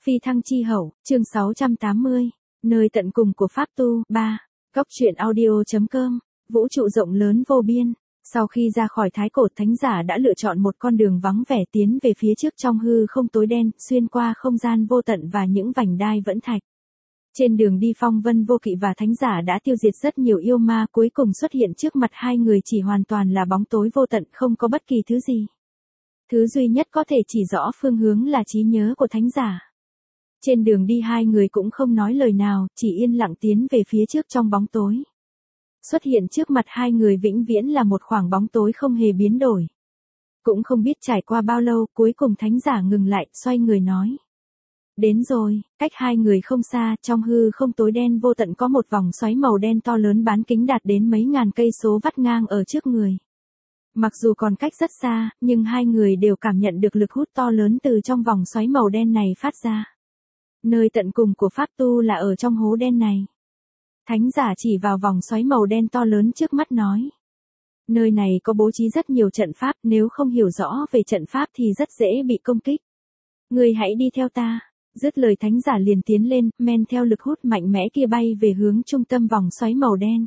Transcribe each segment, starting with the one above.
Phi thăng chi hậu, chương 680, nơi tận cùng của Pháp tu, 3. Góc truyện audio.com, vũ trụ rộng lớn vô biên. Sau khi ra khỏi thái cổ, thánh giả đã lựa chọn một con đường vắng vẻ tiến về phía trước trong hư không tối đen, xuyên qua không gian vô tận và những vành đai vẫn thạch. Trên đường đi, Phong Vân Vô Kỵ và thánh giả đã tiêu diệt rất nhiều yêu ma, cuối cùng xuất hiện trước mặt hai người chỉ hoàn toàn là bóng tối vô tận, không có bất kỳ thứ gì. Thứ duy nhất có thể chỉ rõ phương hướng là trí nhớ của thánh giả. Trên đường đi hai người cũng không nói lời nào, chỉ yên lặng tiến về phía trước trong bóng tối. Xuất hiện trước mặt hai người vĩnh viễn là một khoảng bóng tối không hề biến đổi. Cũng không biết trải qua bao lâu, cuối cùng thánh giả ngừng lại, xoay người nói. Đến rồi, cách hai người không xa, trong hư không tối đen vô tận có một vòng xoáy màu đen to lớn bán kính đạt đến mấy ngàn cây số vắt ngang ở trước người. Mặc dù còn cách rất xa, nhưng hai người đều cảm nhận được lực hút to lớn từ trong vòng xoáy màu đen này phát ra. Nơi tận cùng của Pháp tu là ở trong hố đen này. Thánh giả chỉ vào vòng xoáy màu đen to lớn trước mắt nói. Nơi này có bố trí rất nhiều trận pháp, nếu không hiểu rõ về trận pháp thì rất dễ bị công kích. Người hãy đi theo ta. Dứt lời thánh giả liền tiến lên, men theo lực hút mạnh mẽ kia bay về hướng trung tâm vòng xoáy màu đen.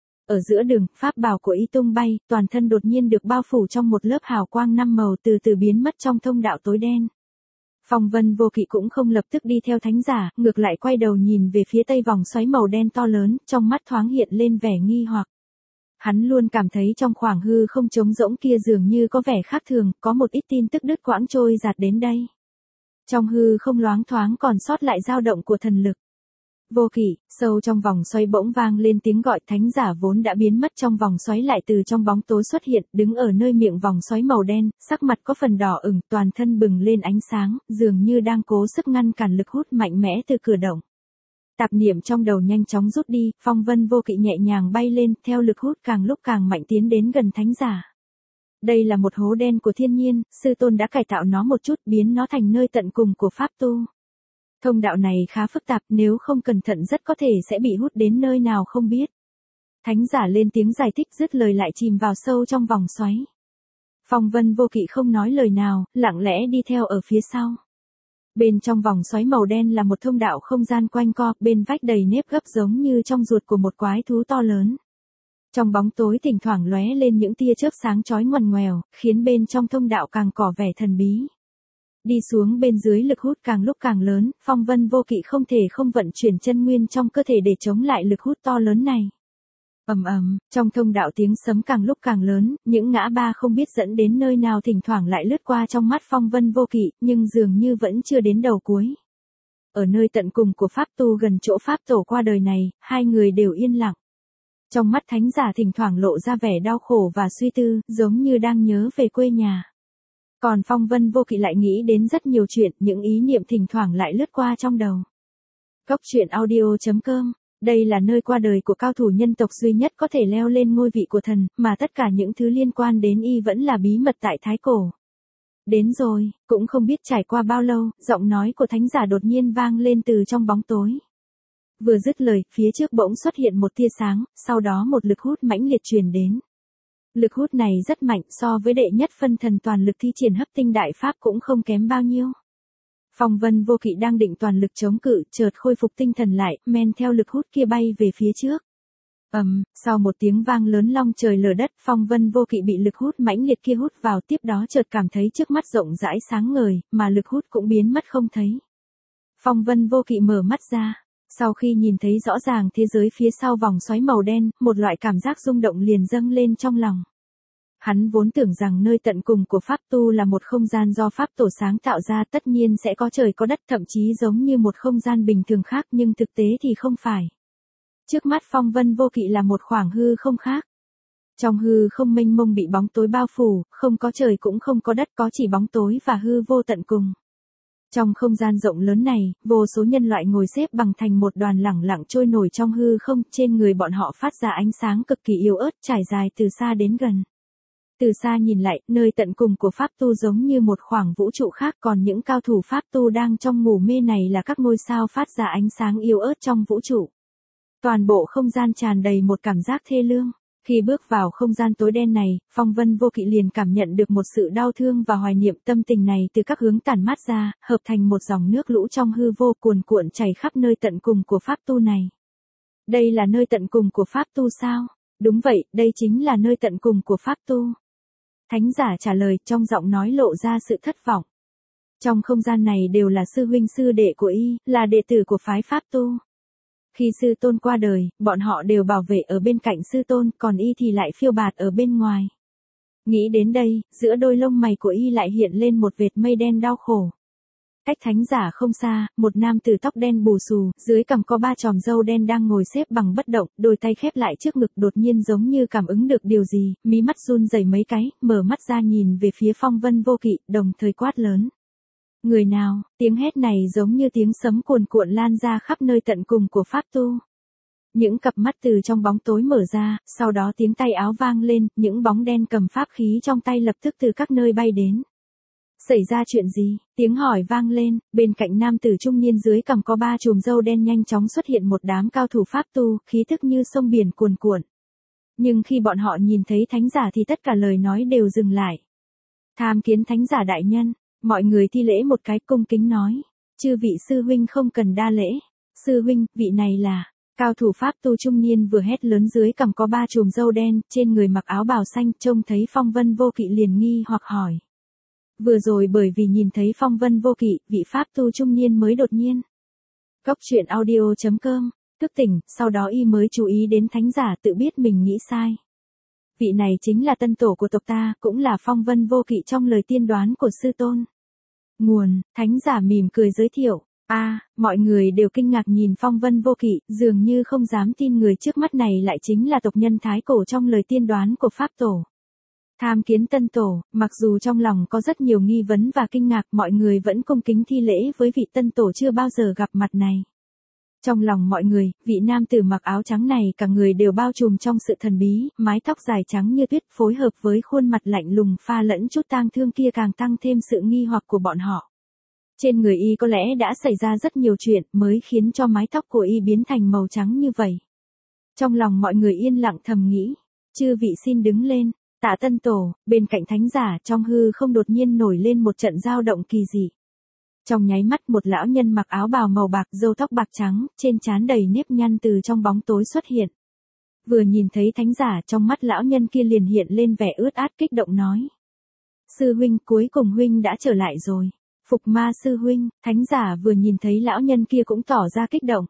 Ở giữa đường, pháp bảo của y tung bay, toàn thân đột nhiên được bao phủ trong một lớp hào quang năm màu từ từ biến mất trong thông đạo tối đen. Phong Vân Vô Kỵ cũng không lập tức đi theo thánh giả, ngược lại quay đầu nhìn về phía tây vòng xoáy màu đen to lớn, trong mắt thoáng hiện lên vẻ nghi hoặc. Hắn luôn cảm thấy trong khoảng hư không trống rỗng kia dường như có vẻ khác thường, có một ít tin tức đứt quãng trôi dạt đến đây. Trong hư không loáng thoáng còn sót lại dao động của thần lực. Vô Kỵ, sâu trong vòng xoáy bỗng vang lên tiếng gọi, thánh giả vốn đã biến mất trong vòng xoáy lại từ trong bóng tối xuất hiện, đứng ở nơi miệng vòng xoáy màu đen, sắc mặt có phần đỏ ửng, toàn thân bừng lên ánh sáng, dường như đang cố sức ngăn cản lực hút mạnh mẽ từ cửa động. Tạp niệm trong đầu nhanh chóng rút đi, Phong Vân Vô Kỵ nhẹ nhàng bay lên, theo lực hút càng lúc càng mạnh tiến đến gần thánh giả. Đây là một hố đen của thiên nhiên, sư tôn đã cải tạo nó một chút, biến nó thành nơi tận cùng của Pháp tu. Thông đạo này khá phức tạp, nếu không cẩn thận rất có thể sẽ bị hút đến nơi nào không biết. Thánh giả lên tiếng giải thích, dứt lời lại chìm vào sâu trong vòng xoáy. Phong Vân Vô Kỵ không nói lời nào, lặng lẽ đi theo ở phía sau. Bên trong vòng xoáy màu đen là một thông đạo không gian quanh co, bên vách đầy nếp gấp giống như trong ruột của một quái thú to lớn. Trong bóng tối thỉnh thoảng lóe lên những tia chớp sáng chói ngoằn ngoèo, khiến bên trong thông đạo càng tỏ vẻ thần bí. Đi xuống bên dưới lực hút càng lúc càng lớn, Phong Vân Vô Kỵ không thể không vận chuyển chân nguyên trong cơ thể để chống lại lực hút to lớn này. Ầm ầm, trong thông đạo tiếng sấm càng lúc càng lớn, những ngã ba không biết dẫn đến nơi nào thỉnh thoảng lại lướt qua trong mắt Phong Vân Vô Kỵ, nhưng dường như vẫn chưa đến đầu cuối. Ở nơi tận cùng của Pháp tu gần chỗ Pháp tổ qua đời này, hai người đều yên lặng. Trong mắt thánh giả thỉnh thoảng lộ ra vẻ đau khổ và suy tư, giống như đang nhớ về quê nhà. Còn Phong Vân Vô Kỵ lại nghĩ đến rất nhiều chuyện, những ý niệm thỉnh thoảng lại lướt qua trong đầu. Góc truyện audio.com, đây là nơi qua đời của cao thủ nhân tộc duy nhất có thể leo lên ngôi vị của thần, mà tất cả những thứ liên quan đến y vẫn là bí mật tại thái cổ. Đến rồi, cũng không biết trải qua bao lâu, giọng nói của thánh giả đột nhiên vang lên từ trong bóng tối. Vừa dứt lời, phía trước bỗng xuất hiện một tia sáng, sau đó một lực hút mãnh liệt truyền đến. Lực hút này rất mạnh, so với đệ nhất phân thần toàn lực thi triển hấp tinh đại pháp cũng không kém bao nhiêu. Phong Vân Vô Kỵ đang định toàn lực chống cự, chợt khôi phục tinh thần lại, men theo lực hút kia bay về phía trước. Sau một tiếng vang lớn long trời lở đất, Phong Vân Vô Kỵ bị lực hút mãnh liệt kia hút vào, tiếp đó chợt cảm thấy trước mắt rộng rãi sáng ngời, mà lực hút cũng biến mất không thấy. Phong Vân Vô Kỵ mở mắt ra. Sau khi nhìn thấy rõ ràng thế giới phía sau vòng xoáy màu đen, một loại cảm giác rung động liền dâng lên trong lòng. Hắn vốn tưởng rằng nơi tận cùng của Pháp tu là một không gian do Pháp tổ sáng tạo ra, tất nhiên sẽ có trời có đất, thậm chí giống như một không gian bình thường khác, nhưng thực tế thì không phải. Trước mắt Phong Vân Vô Kỵ là một khoảng hư không khác. Trong hư không mênh mông bị bóng tối bao phủ, không có trời cũng không có đất, có chỉ bóng tối và hư vô tận cùng. Trong không gian rộng lớn này, vô số nhân loại ngồi xếp bằng thành một đoàn lẳng lặng trôi nổi trong hư không, trên người bọn họ phát ra ánh sáng cực kỳ yếu ớt, trải dài từ xa đến gần. Từ xa nhìn lại, nơi tận cùng của Pháp tu giống như một khoảng vũ trụ khác, còn những cao thủ Pháp tu đang trong ngủ mê này là các ngôi sao phát ra ánh sáng yếu ớt trong vũ trụ. Toàn bộ không gian tràn đầy một cảm giác thê lương. Khi bước vào không gian tối đen này, Phong Vân Vô Kỵ liền cảm nhận được một sự đau thương và hoài niệm, tâm tình này từ các hướng tản mát ra, hợp thành một dòng nước lũ trong hư vô cuồn cuộn chảy khắp nơi tận cùng của pháp tu này. Đây là nơi tận cùng của pháp tu sao? Đúng vậy, đây chính là nơi tận cùng của pháp tu. Thánh giả trả lời, trong giọng nói lộ ra sự thất vọng. Trong không gian này đều là sư huynh sư đệ của y, là đệ tử của phái pháp tu. Khi sư tôn qua đời, bọn họ đều bảo vệ ở bên cạnh sư tôn, còn y thì lại phiêu bạt ở bên ngoài. Nghĩ đến đây, giữa đôi lông mày của y lại hiện lên một vệt mây đen đau khổ. Cách thánh giả không xa, một nam tử tóc đen bù xù, dưới cằm có 3 chòm râu đen đang ngồi xếp bằng bất động, đôi tay khép lại trước ngực, đột nhiên giống như cảm ứng được điều gì, mí mắt run rẩy mấy cái, mở mắt ra nhìn về phía Phong Vân Vô Kỵ, đồng thời quát lớn. Người nào? Tiếng hét này giống như tiếng sấm cuồn cuộn lan ra khắp nơi tận cùng của pháp tu. Những cặp mắt từ trong bóng tối mở ra, sau đó tiếng tay áo vang lên, những bóng đen cầm pháp khí trong tay lập tức từ các nơi bay đến. Xảy ra chuyện gì? Tiếng hỏi vang lên, bên cạnh nam tử trung niên dưới cằm có 3 chùm râu đen nhanh chóng xuất hiện một đám cao thủ pháp tu, khí thức như sông biển cuồn cuộn. Nhưng khi bọn họ nhìn thấy thánh giả thì tất cả lời nói đều dừng lại. Tham kiến thánh giả đại nhân. Mọi người thi lễ một cái, cung kính nói. Chư vị sư huynh không cần đa lễ. Sư huynh, vị này là... Cao thủ pháp tu trung niên vừa hét lớn, dưới cằm có 3 chùm râu đen, trên người mặc áo bào xanh, trông thấy Phong Vân Vô Kỵ liền nghi hoặc hỏi. Vừa rồi bởi vì nhìn thấy Phong Vân Vô Kỵ, vị pháp tu trung niên mới đột nhiên. Cốc truyện audio.com, thức tỉnh, sau đó y mới chú ý đến thánh giả, tự biết mình nghĩ sai. Vị này chính là tân tổ của tộc ta, cũng là Phong Vân Vô Kỵ trong lời tiên đoán của sư tôn. Nguồn, thánh giả mỉm cười giới thiệu. Mọi người đều kinh ngạc nhìn Phong Vân Vô Kỵ, dường như không dám tin người trước mắt này lại chính là tộc nhân thái cổ trong lời tiên đoán của pháp tổ. Tham kiến tân tổ, mặc dù trong lòng có rất nhiều nghi vấn và kinh ngạc, mọi người vẫn cung kính thi lễ với vị tân tổ chưa bao giờ gặp mặt này. Trong lòng mọi người, vị nam tử mặc áo trắng này cả người đều bao trùm trong sự thần bí, mái tóc dài trắng như tuyết phối hợp với khuôn mặt lạnh lùng pha lẫn chút tang thương kia càng tăng thêm sự nghi hoặc của bọn họ. Trên người y có lẽ đã xảy ra rất nhiều chuyện mới khiến cho mái tóc của y biến thành màu trắng như vậy. Trong lòng mọi người yên lặng thầm nghĩ, chư vị xin đứng lên. Tạ tân tổ, bên cạnh thánh giả, trong hư không đột nhiên nổi lên một trận dao động kỳ dị. Trong nháy mắt một lão nhân mặc áo bào màu bạc, râu tóc bạc trắng, trên trán đầy nếp nhăn từ trong bóng tối xuất hiện. Vừa nhìn thấy thánh giả, trong mắt lão nhân kia liền hiện lên vẻ ướt át kích động nói. Sư huynh, cuối cùng huynh đã trở lại rồi. Phục ma sư huynh, thánh giả vừa nhìn thấy lão nhân kia cũng tỏ ra kích động.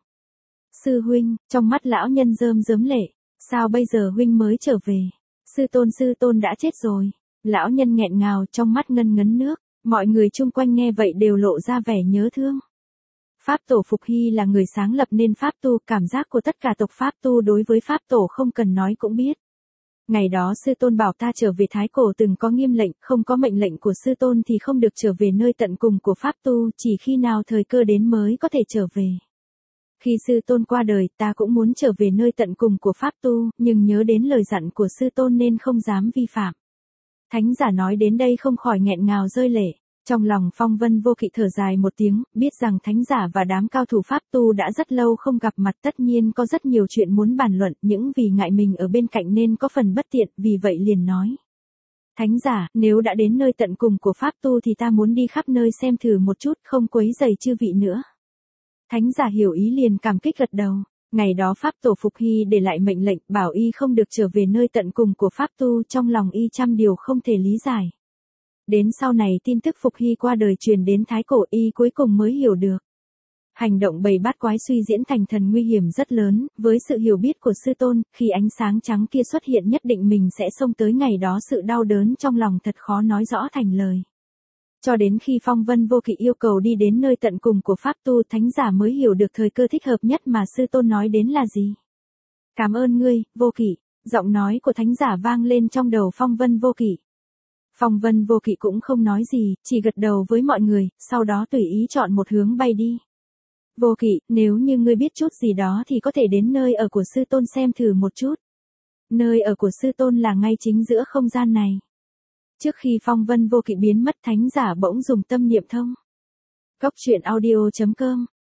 Sư huynh, trong mắt lão nhân rơm rớm lệ. Sao bây giờ huynh mới trở về? Sư tôn đã chết rồi. Lão nhân nghẹn ngào, trong mắt ngân ngấn nước. Mọi người chung quanh nghe vậy đều lộ ra vẻ nhớ thương. Pháp tổ Phục Hy là người sáng lập nên pháp tu, cảm giác của tất cả tộc pháp tu đối với pháp tổ không cần nói cũng biết. Ngày đó sư tôn bảo ta trở về thái cổ từng có nghiêm lệnh, không có mệnh lệnh của sư tôn thì không được trở về nơi tận cùng của pháp tu, chỉ khi nào thời cơ đến mới có thể trở về. Khi sư tôn qua đời, ta cũng muốn trở về nơi tận cùng của pháp tu, nhưng nhớ đến lời dặn của sư tôn nên không dám vi phạm. Thánh giả nói đến đây không khỏi nghẹn ngào rơi lệ. Trong lòng Phong Vân Vô Kỵ thở dài một tiếng, biết rằng thánh giả và đám cao thủ pháp tu đã rất lâu không gặp mặt, tất nhiên có rất nhiều chuyện muốn bàn luận, nhưng vì ngại mình ở bên cạnh nên có phần bất tiện, vì vậy liền nói. Thánh giả, nếu đã đến nơi tận cùng của pháp tu thì ta muốn đi khắp nơi xem thử một chút, không quấy rầy chư vị nữa. Thánh giả hiểu ý liền cảm kích gật đầu. Ngày đó pháp tổ Phục Hy để lại mệnh lệnh bảo y không được trở về nơi tận cùng của pháp tu, trong lòng y trăm điều không thể lý giải. Đến sau này tin tức Phục Hy qua đời truyền đến thái cổ, y cuối cùng mới hiểu được. Hành động bầy bát quái suy diễn thành thần nguy hiểm rất lớn, với sự hiểu biết của sư tôn, khi ánh sáng trắng kia xuất hiện nhất định mình sẽ xông tới, ngày đó sự đau đớn trong lòng thật khó nói rõ thành lời. Cho đến khi Phong Vân Vô Kỵ yêu cầu đi đến nơi tận cùng của pháp tu, thánh giả mới hiểu được thời cơ thích hợp nhất mà sư tôn nói đến là gì. Cảm ơn ngươi, Vô Kỵ. Giọng nói của thánh giả vang lên trong đầu Phong Vân Vô Kỵ. Phong Vân Vô Kỵ cũng không nói gì, chỉ gật đầu với mọi người, sau đó tùy ý chọn một hướng bay đi. Vô Kỵ, nếu như ngươi biết chút gì đó thì có thể đến nơi ở của sư tôn xem thử một chút. Nơi ở của sư tôn là ngay chính giữa không gian này. Trước khi Phong Vân Vô Kỵ biến mất, thánh giả bỗng dùng tâm niệm thông. Cốc truyện audio.com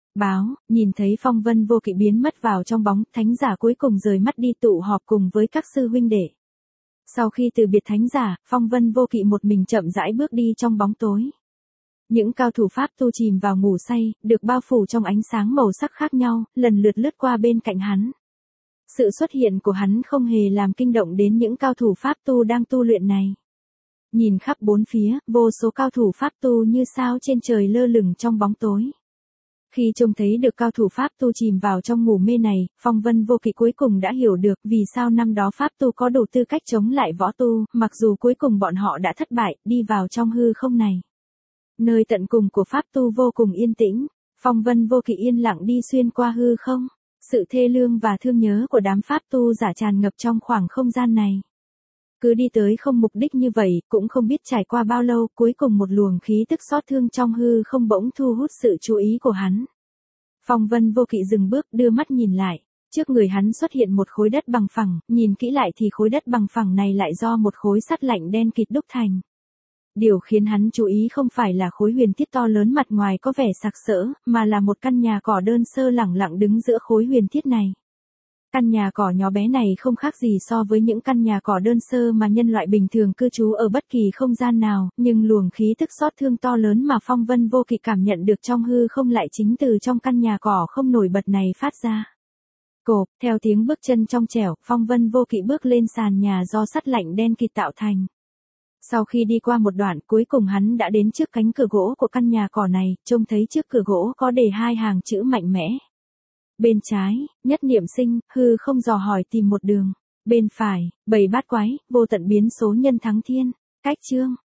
Báo, nhìn thấy phong vân vô kỵ biến mất vào trong bóng, thánh giả cuối cùng rời mắt đi tụ họp cùng với các sư huynh đệ. Sau khi từ biệt thánh giả, phong vân vô kỵ một mình chậm rãi bước đi trong bóng tối. Những cao thủ pháp tu chìm vào ngủ say, được bao phủ trong ánh sáng màu sắc khác nhau, lần lượt lướt qua bên cạnh hắn. Sự xuất hiện của hắn không hề làm kinh động đến những cao thủ pháp tu đang tu luyện này. Nhìn khắp bốn phía, vô số cao thủ pháp tu như sao trên trời lơ lửng trong bóng tối. Khi trông thấy được cao thủ pháp tu chìm vào trong ngủ mê này, phong vân vô kỵ cuối cùng đã hiểu được vì sao năm đó pháp tu có đủ tư cách chống lại võ tu, mặc dù cuối cùng bọn họ đã thất bại, đi vào trong hư không này. Nơi tận cùng của pháp tu vô cùng yên tĩnh, phong vân vô kỵ yên lặng đi xuyên qua hư không. Sự thê lương và thương nhớ của đám pháp tu giả tràn ngập trong khoảng không gian này. Cứ đi tới không mục đích như vậy, cũng không biết trải qua bao lâu, cuối cùng một luồng khí tức xót thương trong hư không bỗng thu hút sự chú ý của hắn. Phong vân vô kỵ dừng bước đưa mắt nhìn lại, trước người hắn xuất hiện một khối đất bằng phẳng, nhìn kỹ lại thì khối đất bằng phẳng này lại do một khối sắt lạnh đen kịt đúc thành. Điều khiến hắn chú ý không phải là khối huyền thiết to lớn mặt ngoài có vẻ sặc sỡ, mà là một căn nhà cỏ đơn sơ lẳng lặng đứng giữa khối huyền thiết này. Căn nhà cỏ nhỏ bé này không khác gì so với những căn nhà cỏ đơn sơ mà nhân loại bình thường cư trú ở bất kỳ không gian nào, nhưng luồng khí tức xót thương to lớn mà phong vân vô kỵ cảm nhận được trong hư không lại chính từ trong căn nhà cỏ không nổi bật này phát ra. Cộp, theo tiếng bước chân trong trẻo, phong vân vô kỵ bước lên sàn nhà do sắt lạnh đen kịt tạo thành. Sau khi đi qua một đoạn, cuối cùng hắn đã đến trước cánh cửa gỗ của căn nhà cỏ này, trông thấy trước cửa gỗ có đề hai hàng chữ mạnh mẽ. Bên trái, nhất niệm sinh, hư không dò hỏi tìm một đường. Bên phải, bảy bát quái, vô tận biến số nhân thắng thiên. Cách chương.